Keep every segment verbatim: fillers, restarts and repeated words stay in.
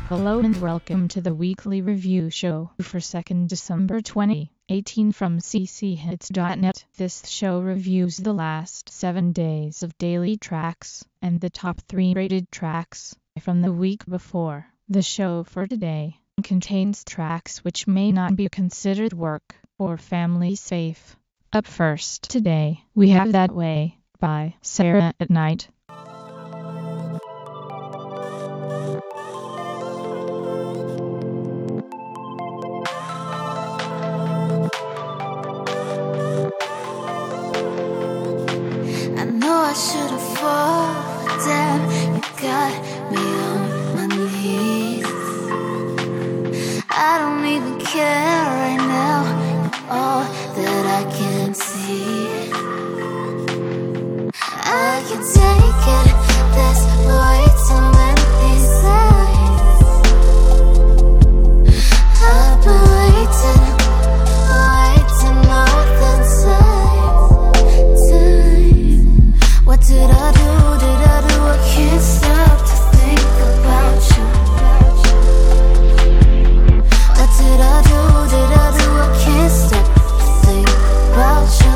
Hello and welcome to the weekly review show for second December twenty eighteen from c c hits dot net. This show reviews the last seven days of daily tracks and the top three rated tracks from the week before. The show for today contains tracks which may not be considered work or family safe. Up first today, we have That Way by Sarah at Night. I should have fallen down. You got me on my knees. I don't even care right now. You're all that I can see. I can take it. There's way too many signs. I've been waiting, waiting all the time. Time. What did I do, did I do? I can't stop to think about you. What did I do, did I do? I can't stop to think about you.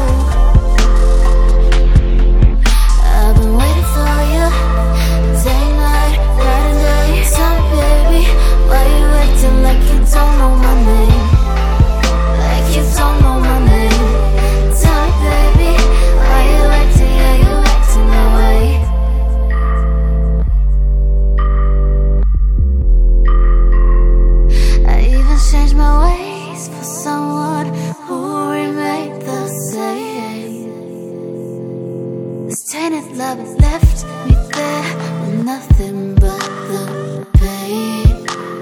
I've been waiting for you, day, night, night and day. Tell me, baby, why you acting like you don't know my name? Like you don't know my name. Tell me, baby, why you acting, yeah, you acting that way. I even changed my ways for someone who remained the same. This tainted love has left me there with nothing but the pain.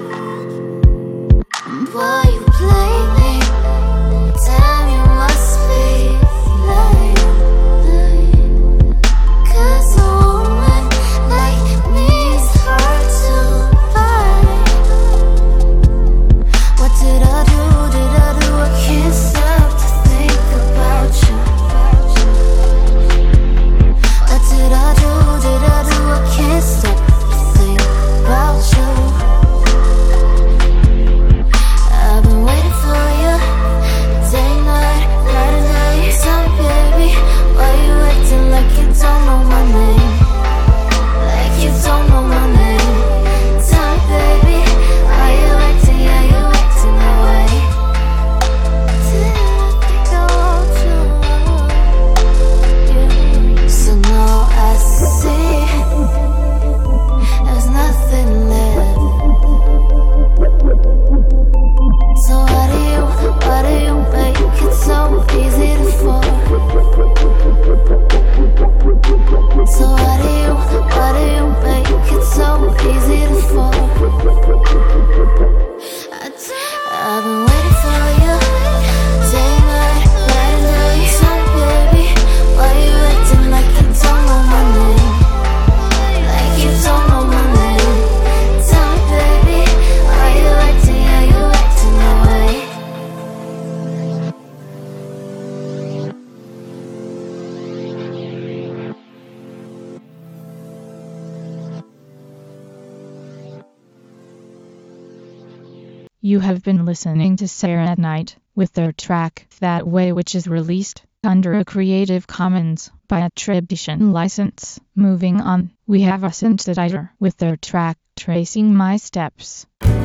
Boy, you play me. Damn, you must be lying. Cause a woman like me is hard to find. What did I do, did I do? I can't stop to think about you. What did I do, did I do? I can't stop to think about you. I've been waiting for you, day, night, night and day. Tell me, baby, why you acting like you don't know my name? Like you don't know my name. Tell me, baby, why you acting, yeah, you acting that way. Did I think I want you? So now I see there's nothing left. So why do you, why do you make it so easy to fall? So why do you, why do you make it so easy to fall? I do. I've been waiting for you, day, night, night and day. Tell me, baby, why you acting like you don't know my name? Like you don't know my name. Tell me, baby, why you acting, yeah, you acting that way. You have been listening to Sarah at Night with their track That Way, which is released under a Creative Commons by attribution license. Moving on, we have a synthesizer with their track Tracing My Steps.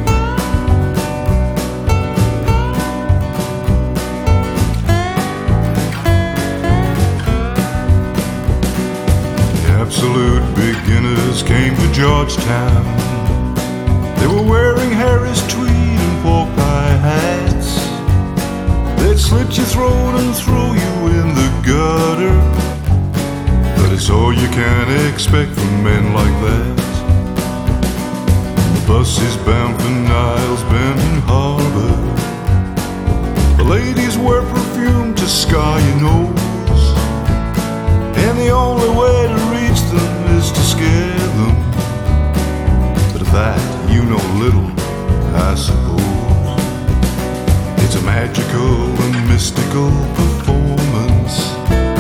Absolute beginners came to Georgetown. They were wearing Harris tweed and pork pie hats. They'd slit your throat and throw you in the gutter. But it's all you can expect from men like that. The bus is bound for Niles Bend and Harbor. The ladies wear perfume to scar your nose, and the only way to reach them is to scare them. But of that you know little, I suppose. It's a magical and mystical performance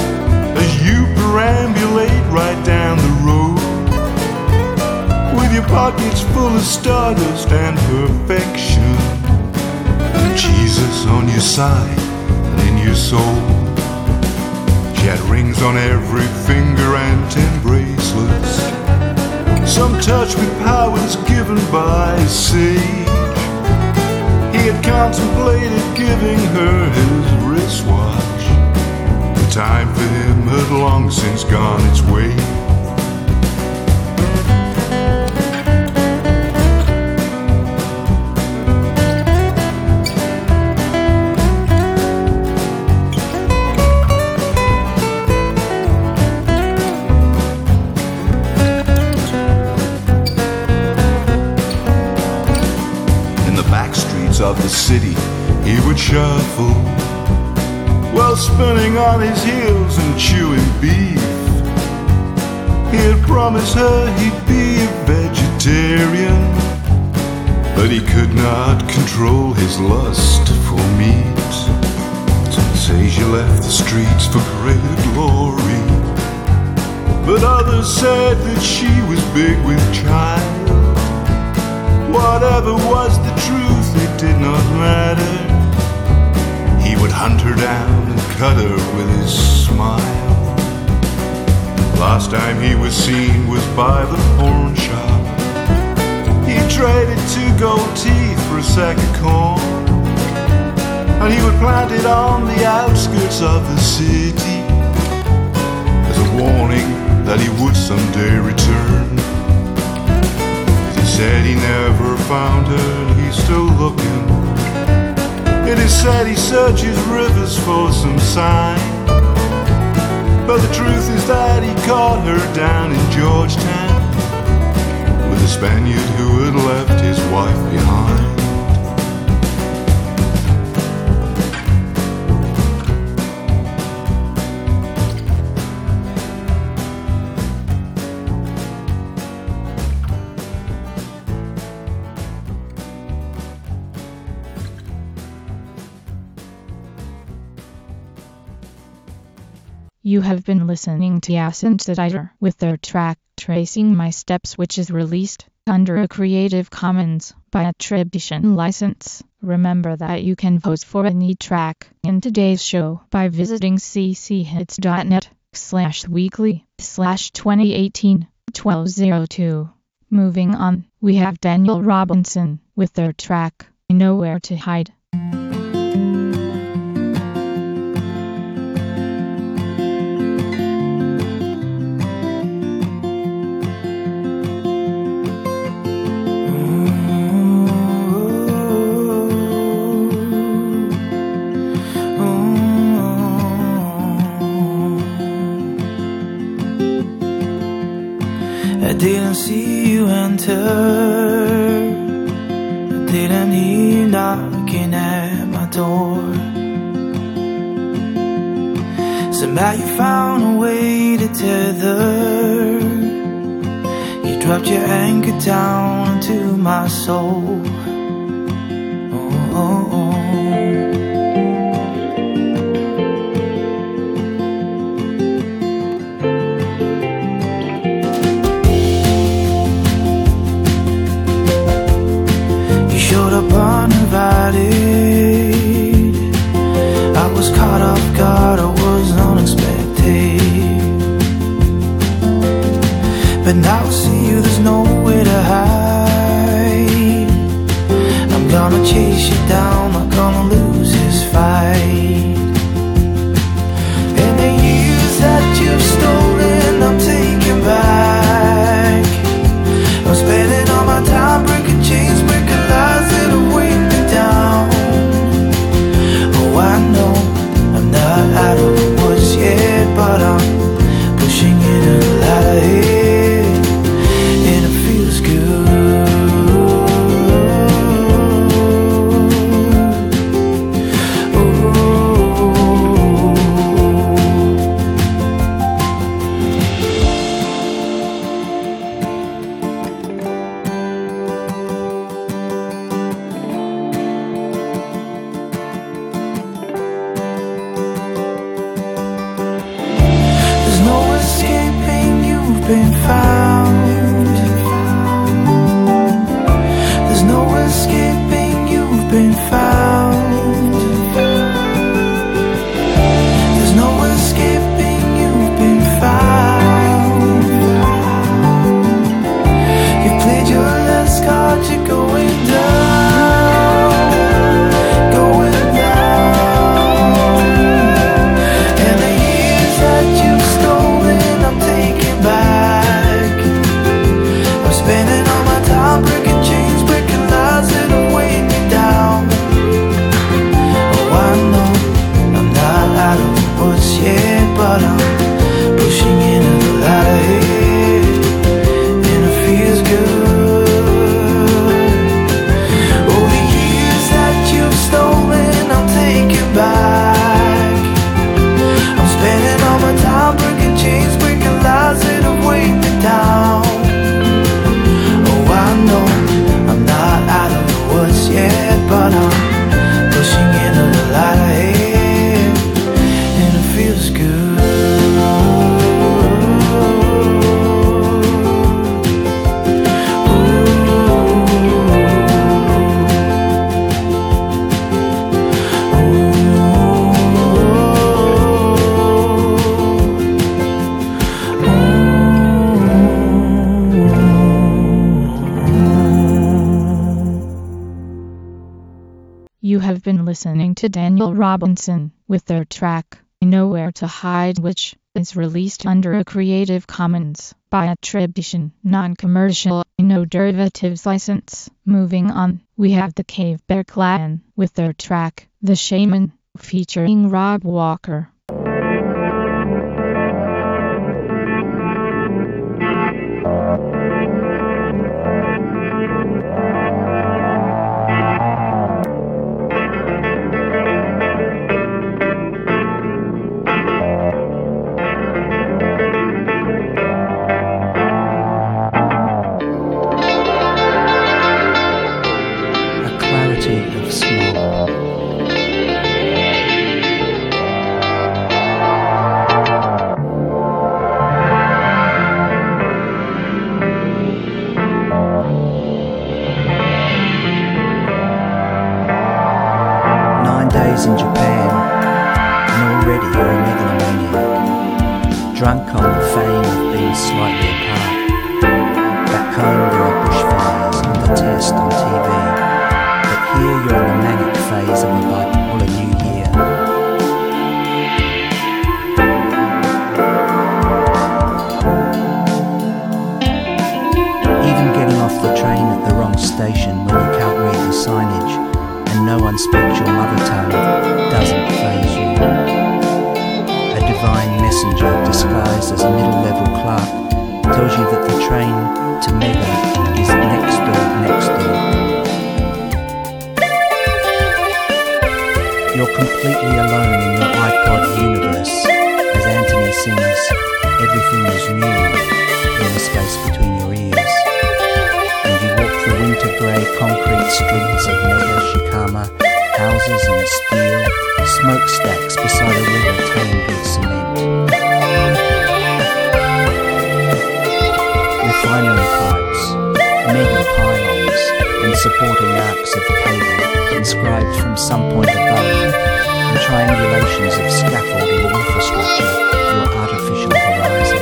as you perambulate right down the road with your pockets full of stardust and perfection. Jesus on your side and in your soul. She had rings on every finger and ten bracelets, some touched with powers given by a sage. He had contemplated giving her his wristwatch. The time for him had long since gone its way. Of the city he would shuffle, while spinning on his heels and chewing beef. He had promised her he'd be a vegetarian, but he could not control his lust for meat. Some say she left the streets for greater glory, but others said that she was big with child. Whatever was the truth, it did not matter. He would hunt her down and cut her with his smile. Last time he was seen was by the pawn shop. He traded two gold teeth for a sack of corn, and he would plant it on the outskirts of the city as a warning that he would someday return. He said he never found her and he's still looking. It is said he searches rivers for some sign, but the truth is that he caught her down in Georgetown with a Spaniard who had left his wife behind. You have been listening to Ascendeditor with their track Tracing My Steps, which is released under a Creative Commons by attribution license. Remember that you can vote for any track in today's show by visiting cchits.net slash weekly slash 2018 1202. Moving on, we have Daniel Robinson with their track Nowhere to Hide. I didn't see you enter, I didn't hear you knocking at my door. Somehow you found a way to tether, you dropped your anchor down into my soul. Oh, oh, oh. Uninvited, I was caught off guard, I was unexpected. But now I see you, there's nowhere to hide. I'm gonna chase you down, not gonna lose this fight. And the years that you've stolen, I'm taking back. I'm spending all my time breaking chains, breaking lies that have weighed me down. Oh, I know I'm not out of the woods yet, but I'm pushing it a lot ahead, and it feels good. Been found, been listening to Daniel Robinson with their track Nowhere to Hide, which is released under a Creative Commons by attribution, non-commercial, no derivatives license. Moving on, we have the Cave Bear Clan with their track The Shaman, featuring Rob Walker. Of smog. Nine days in Japan, and already you're a megalomaniac, drunk on the fame of being slightly apart. Back home there are bushfires and the test on T V. Here you're in the manic phase of a bipolar new year. Even getting off the train at the wrong station when you can't read the signage and no one speaks your mother tongue doesn't faze you. A divine messenger disguised as a middle-level clerk tells you that the train to Mega is next door, next door. You're completely alone in your iPod universe as Anthony sings Everything is New in the space between your ears. And you walk the winter grey concrete streets of Mega Shikama, houses and steel, smokestacks beside a river tamed with cement. Refinery pipes, mega pylons and supporting arcs of cable inscribed from some point above, and triangulations of scaffolding infrastructure, your artificial horizon.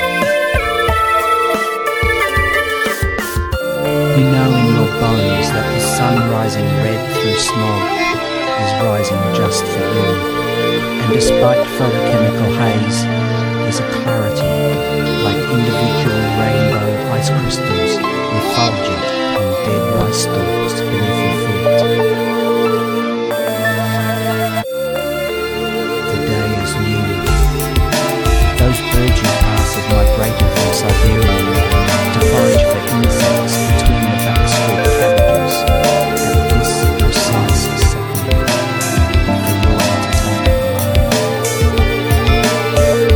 You know in your bones that the sun rising red through smog is rising just for you, and despite photochemical haze, there's a clarity, like individual rainbow ice crystals refulgent on dead rice stalks beneath your feet. Those birds you pass have migrated from Siberia to forage for insects between the backstreet cabbages at this precise second for your entertainment.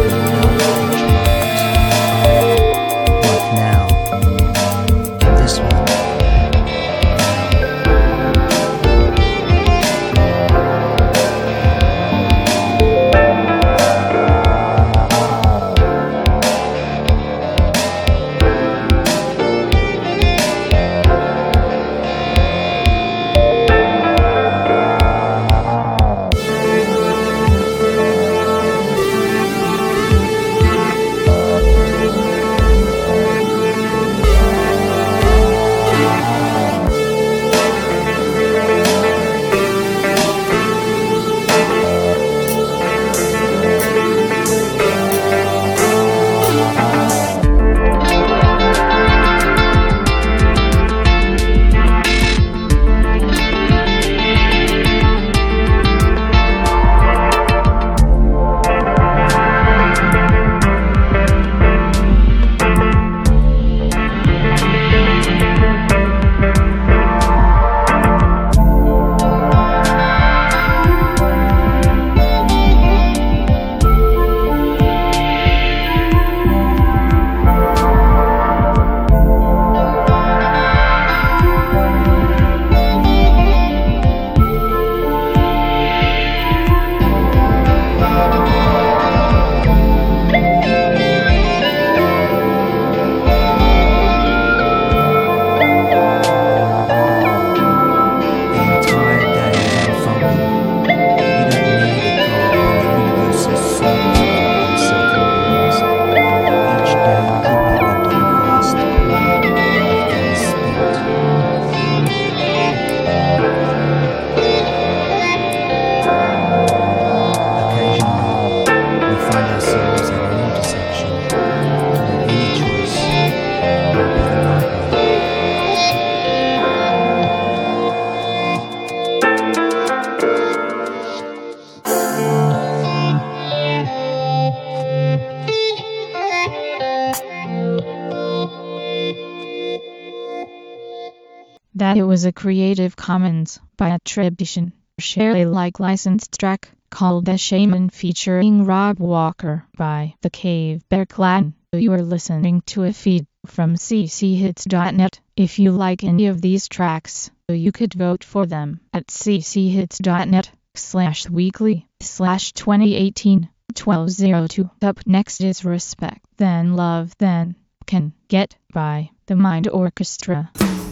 that it was a Creative Commons by attribution, share Alike licensed track called The Shaman featuring Rob Walker by The Cave Bear Clan. You are listening to a feed from c c hits dot net. If you like any of these tracks, you could vote for them at c c hits dot net slash weekly slash twenty eighteen twelve oh two. Up next is Respect Then Love Then Can Get by The Mind Orchestra.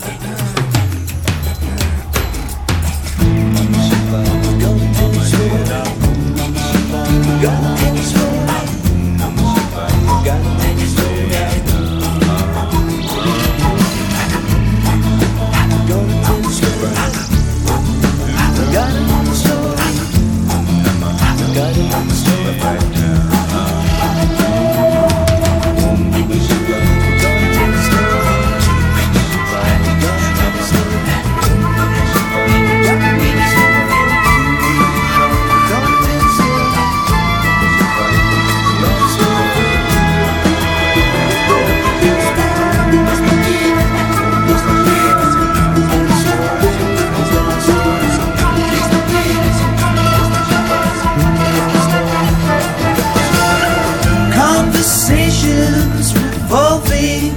Conversations revolving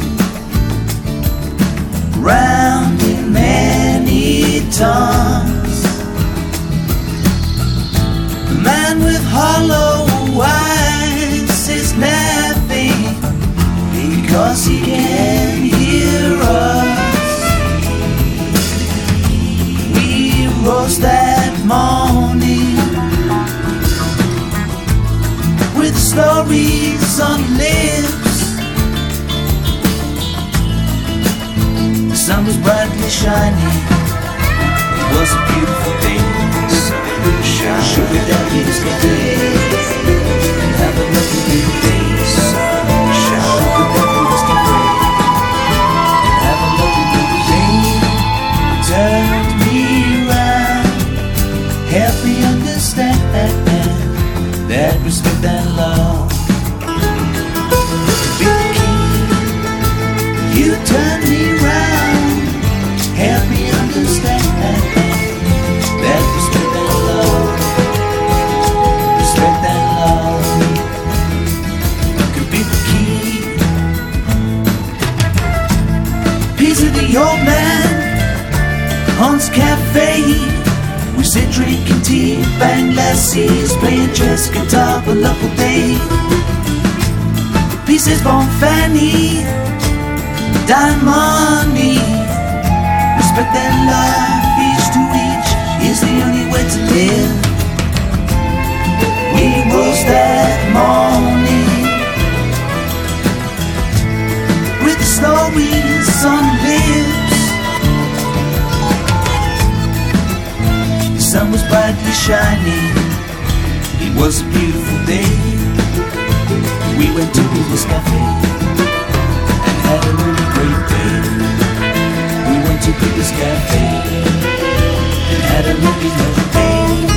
round in many tongues. The man with hollow eyes is laughing because he can hear us. We rose that morning with stories on lips. The sun was brightly shining. It was a beautiful day. Sugar daddies can take and have a lovely little face. Sugar daddies can pray and have a lovely little day. Turned me round, helped me understand that respect and love be the key. You turn me round, help me understand that respect and love, respect and love could be the key. Peace of the old man, Hans Cafe. We sit drinking tea, bang lassies, playing chess, guitar for love all day. Pieces born Fanny, dime money. Respect and love, each to each, is the only way to live. We rose that morning with the stories on lips. The sun was brightly shining. It was a beautiful day. We went to this cafe and had a really great day. We went to this cafe and had a really lovely day.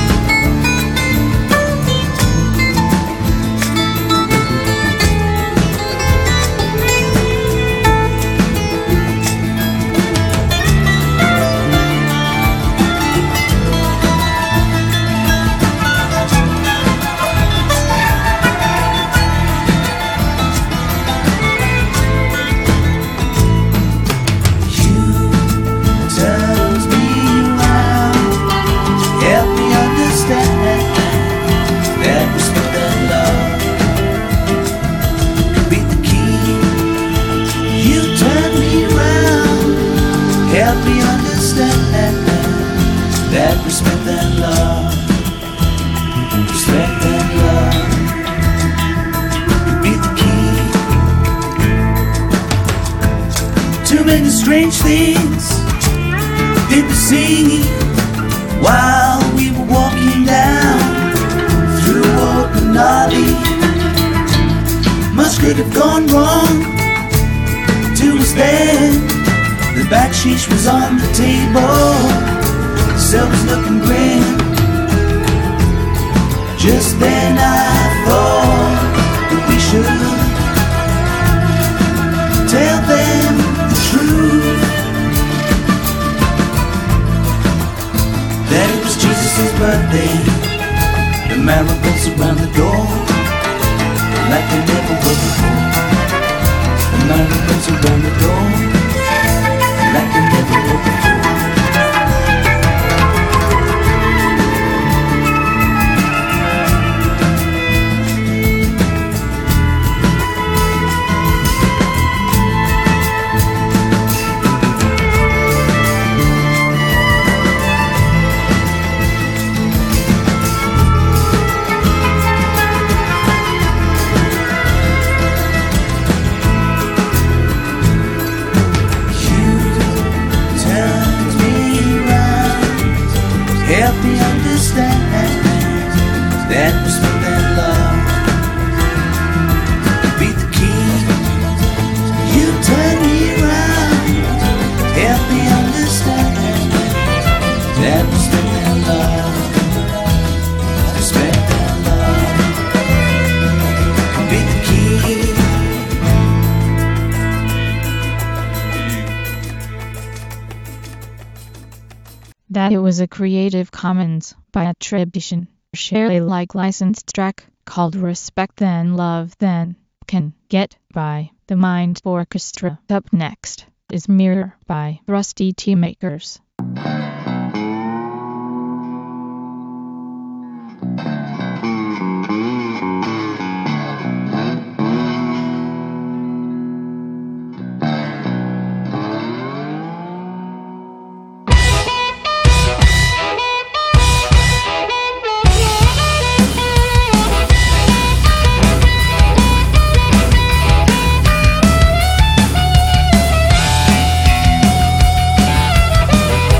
Respect and love, respect and love could be the key. Too many strange things did we see while we were walking down through open alley. Much could have gone wrong to us then. The backsheesh was on the table. Cell was looking grim. Just then I thought that we should tell them the truth. Mama's birthday. The marigolds around the door, like they never were before. The marigolds around the door, like they never were before. Help me understand that respect and love beat the key. You turn me around. Help me understand that respect and love, respect and love beat the key. That it was a Creative Commons by attribution, share Alike licensed track called Respect Then Love Then Can Get by The Mind Orchestra. Up next is Mirror by Rusty Tea Makers. Thank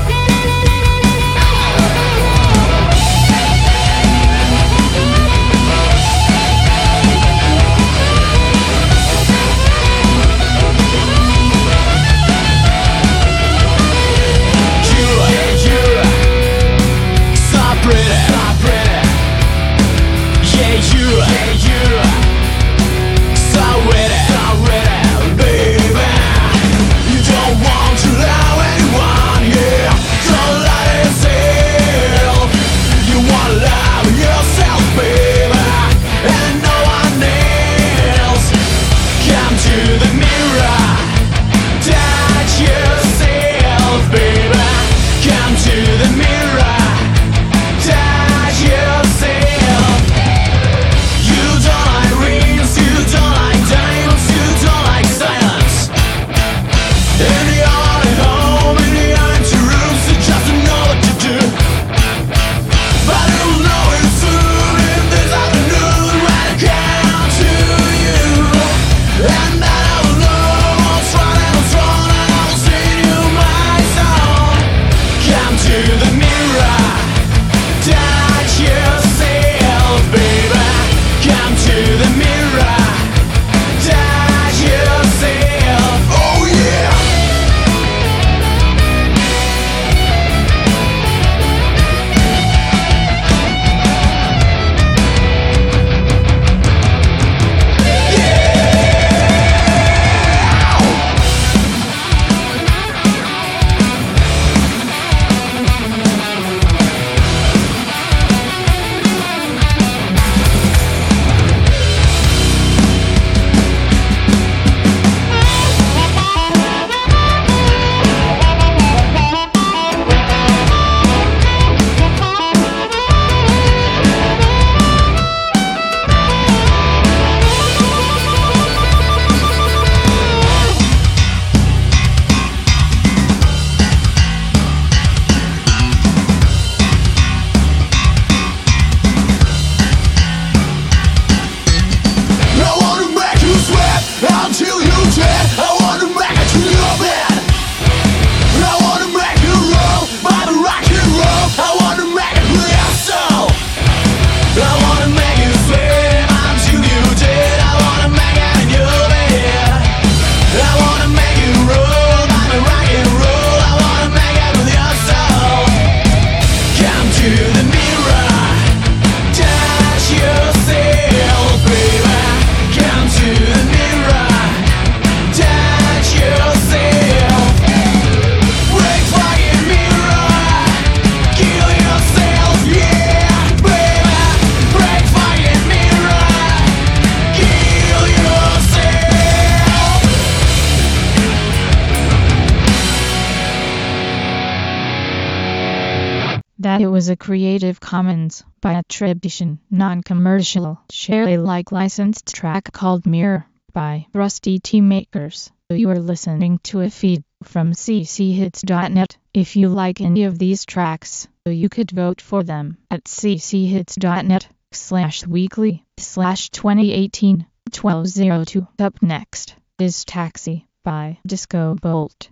that it was a Creative Commons by attribution, non-commercial, share Alike licensed track called Mirror by Rusty T Makers. You are listening to a feed from c c hits dot net. If you like any of these tracks, you could vote for them at c c hits dot net slash weekly slash twenty eighteen twelve oh two. Up next is Taxi by Disco Bolt.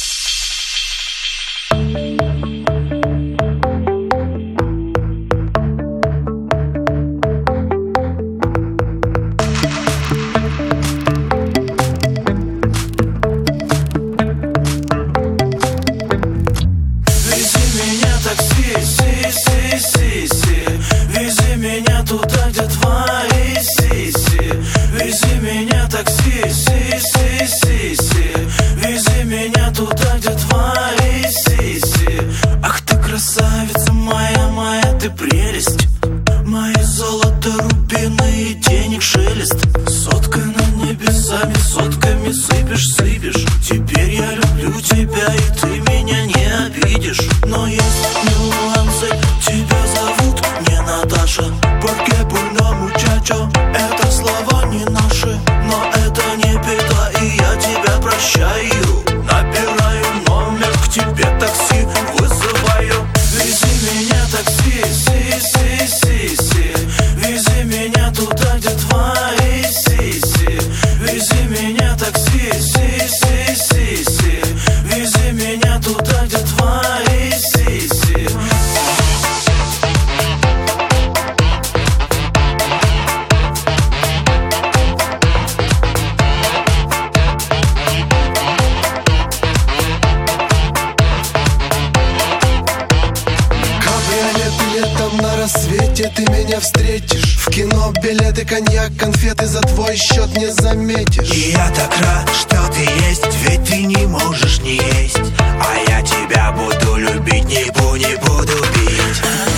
Ты меня встретишь в кино, билеты, коньяк, конфеты за твой счет не заметишь. И я так рад, что ты есть, ведь ты не можешь не есть. А я тебя буду любить, не буду, не буду бить.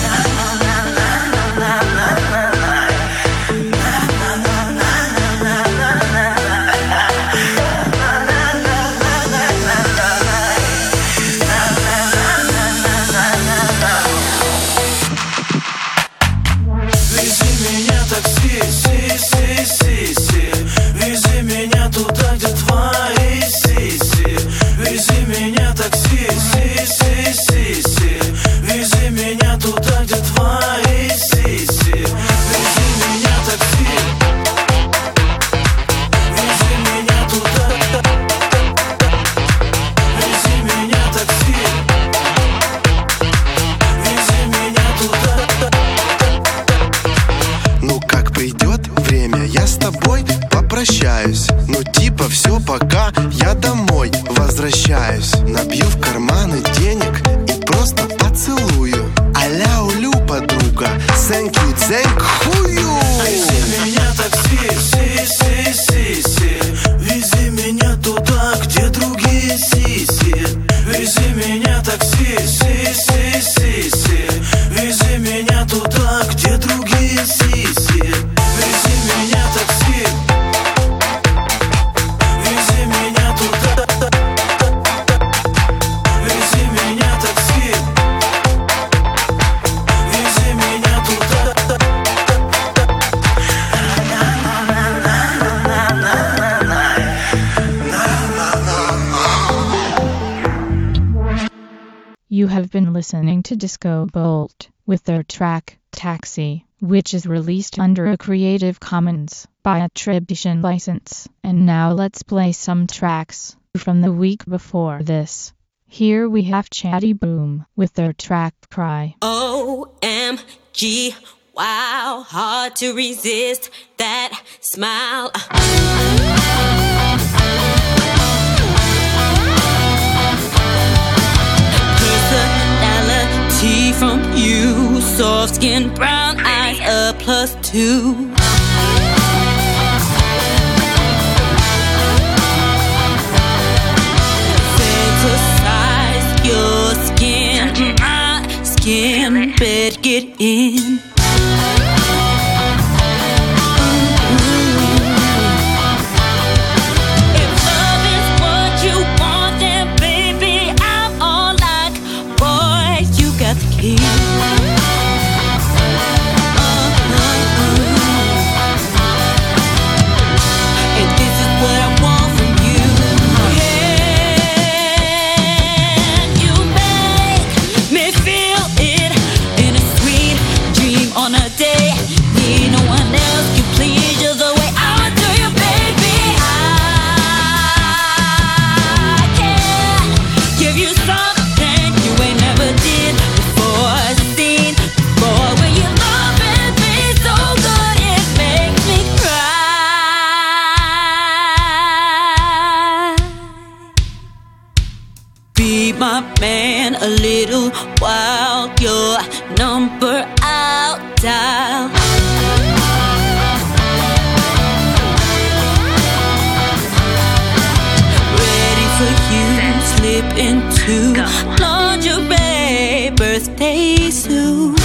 Ну типа все, пока я домой возвращаюсь. Набью в карманы денег и просто поцелую. А-ля улю, подруга, thank you, thank хую. Вези меня такси, си, си, си, си. Вези меня туда, где другие сиси. Вези меня такси, си, си, си, си. Вези меня туда, где другие сиси. Вези меня такси. You have been listening to Disco Bolt with their track, Taxi, which is released under a Creative Commons by attribution license. And now let's play some tracks from the week before this. Here we have Chatty Boom with their track, Cry. O M G, wow, hard to resist that smile. Personality from you, soft skin, brown eyes, a plus two. Fantasize your skin, my skin, better get in. Got the key. be my man a little while. Your number I'll dial. Ready for you, slip into lingerie birthday suit.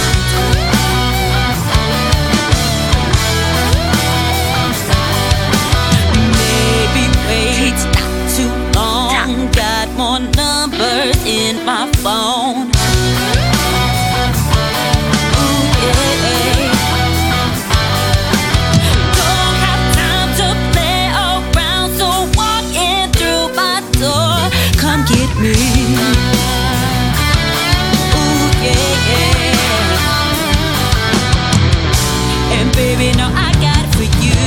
Maybe wait not too long. Got more numbers in my phone. Ooh, yeah, yeah. Don't have time to play around, so walk in through my door. Come get me. Ooh, yeah, yeah. And baby, no, I got it for you.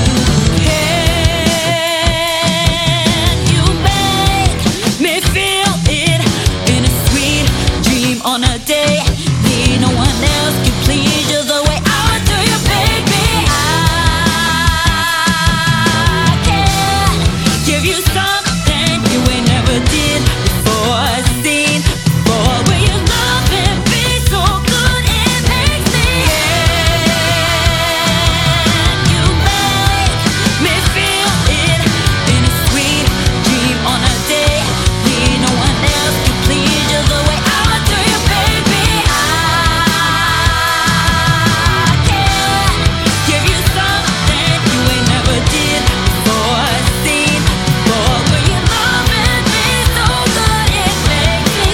Can you make me feel it in a sweet dream on a day when no one else can please you the way I would do you, baby? I can give you something you ain't never did before, seen before. Will you love and be so good it makes me? Can you make me feel it in a sweet dream on a day when no one else can please you the way I would do you, baby? I can give you something you ain't never did before, seen before. Will you love and be so good it makes me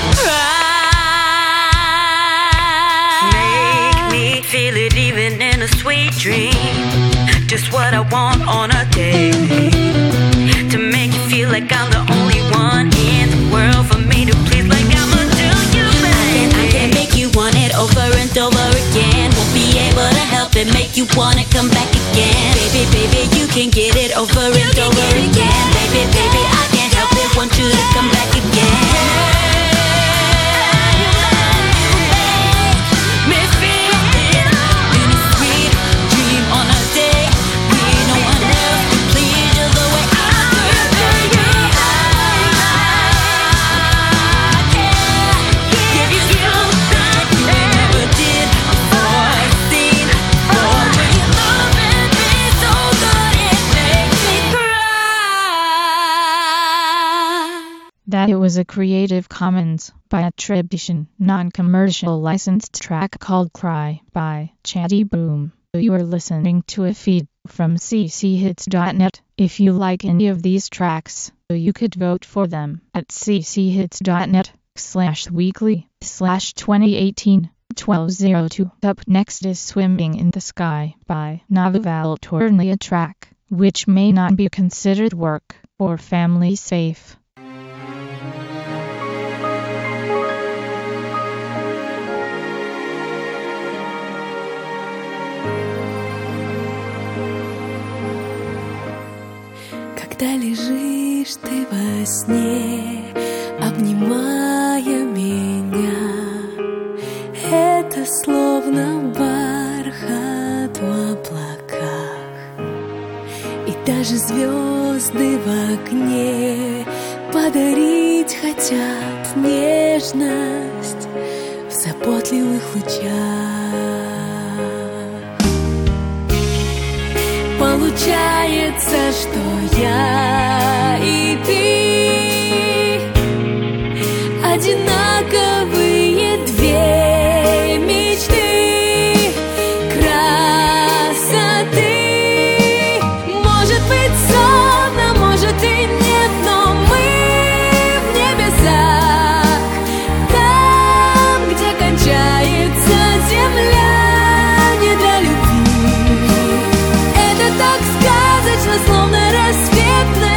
cry? Make me feel it even in a sweet dream. Just what I want on a day, to make you feel like I'm the only one in the world for me to please, like I'ma do you, baby. I can make you want it over and over again. Won't be able to help it, make you wanna come back again. Baby, baby, you can get it over and over again. Baby, baby, I can't help it, want you to come back again. Me feel it in a sweet dream on a day when no one else can please you the way I do you, baby. I can give you something you ain't never did before, seen before. Will you love and be so good it makes me cry? That it was a Creative Commons by attribution, non-commercial licensed track called Cry by Chatty Boom. You are listening to a feed from c c hits dot net. If you like any of these tracks, you could vote for them at cchits.net slash weekly slash 2018 1202. Up next is Swimming in the Sky by Navival Tourney, a track which may not be considered work or family safe. Когда лежишь ты во сне, обнимая меня, это словно бархат в облаках. И даже звезды в окне подарить хотят нежность в заботливых лучах. Получается, что я и ты одинаковые две мечты красоты. Может быть сон, а может и нет, но мы в небесах, там, где кончается земля не для любви. Это так сказочно, словно рассвет.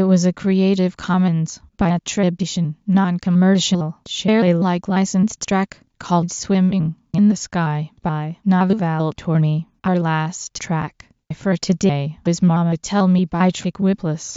It was a Creative Commons by attribution, non-commercial, share Alike licensed track called Swimming in the Sky by Navaval Torney. Our last track for today is Mama Tell Me by Chick Whipless.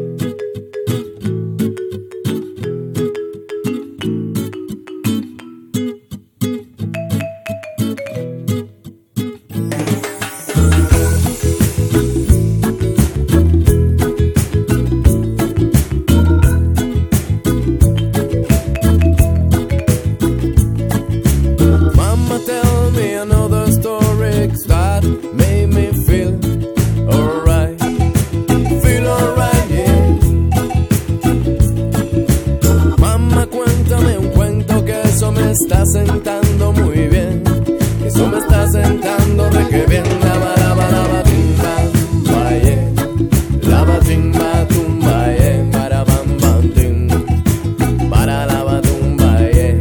Está sentando muy bien, eso me está sentando de que bien. Lava, lava, lava, timba, baye, lava, timba, tumba, ye, para bam, bam, tim, para lava, tumba, ye.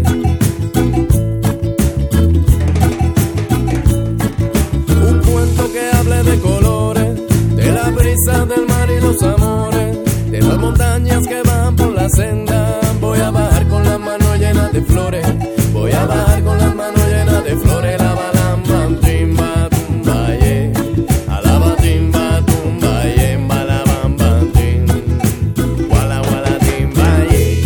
Un cuento que hable de colores, de la brisa del mar y los amores, de las montañas que van por la senda. Voy a bajar con las manos llenas de flores. Voy a bajar con las manos llenas de flores. Lava, lamba, timba, tumba, ye. Alaba, timba, tumba, ye. Bala, bam, bam, tim. Wala, wala, timba, ye.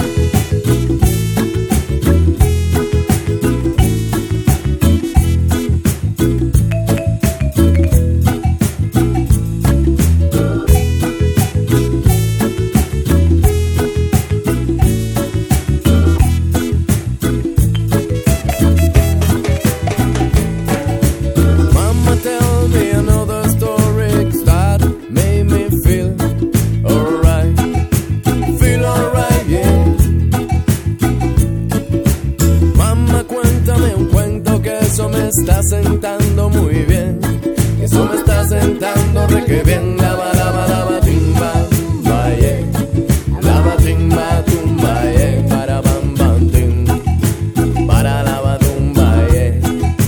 Está sentando muy bien, eso me está sentando re que bien. Lava, lava, lava, timba, tumba, ye. Lava, timba, tumba, ye. Para bam, bam, tim. Para lava, tumba, ye.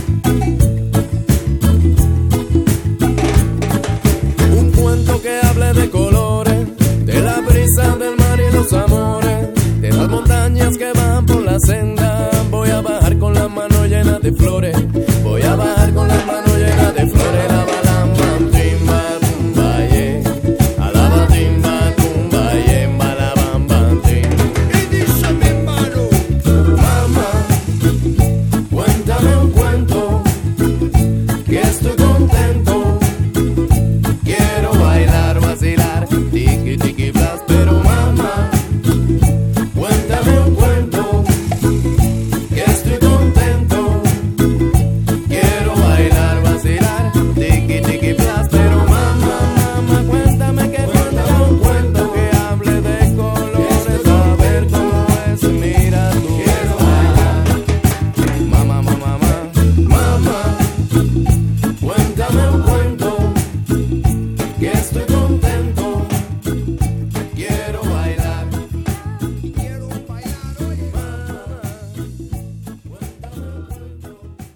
Un cuento que hable de colores, de la brisa del mar y los amores, de las montañas que van por la senda. Voy a bajar con las manos llenas de flores. Voy a bajar con las manos llenas de flores. Lava, lamba, timba, tumba, ye. Alaba, timba, tumba, ye. Bala, bam, bam, tim. Y dice mi hermano: mamá, cuéntame un cuento, que estoy contento. Quiero bailar, vacilar, tiki, tiki, blas. Pero mamá, cuéntame un cuento, que estoy contento. Quiero bailar, vacilar, tiki, tiki, blas. Pero mamá, mamá, cuéntame que cuéntame un cuento que hable de colores, a ver cómo es, mira tú. Quiero bailar, mamá, mamá, mamá, mamá, cuéntame un cuento, que estoy contento. Quiero bailar, quiero bailar, oye, mamá, cuéntame un cuento.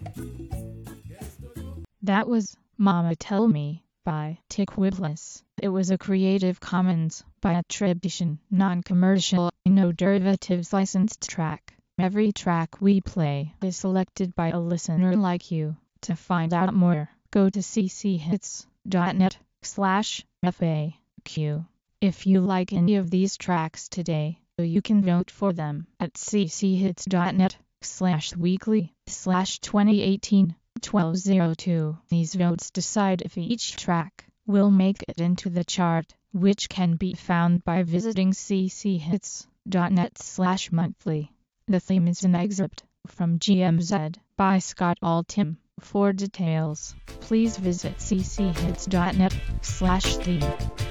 That was Mama Tell Me by Chick Whipless. It was a Creative Commons by attribution, non-commercial, no derivatives licensed track. Every track we play is selected by a listener like you. To find out more, go to cchits.net slash FAQ. If you like any of these tracks today, you can vote for them at cchits.net slash weekly slash 2018 1202. These votes decide if each track will make it into the chart, which can be found by visiting cchits.net slash monthly. The theme is an excerpt from G M Z by Scott Altham. For details, please visit cchits.net slash theme.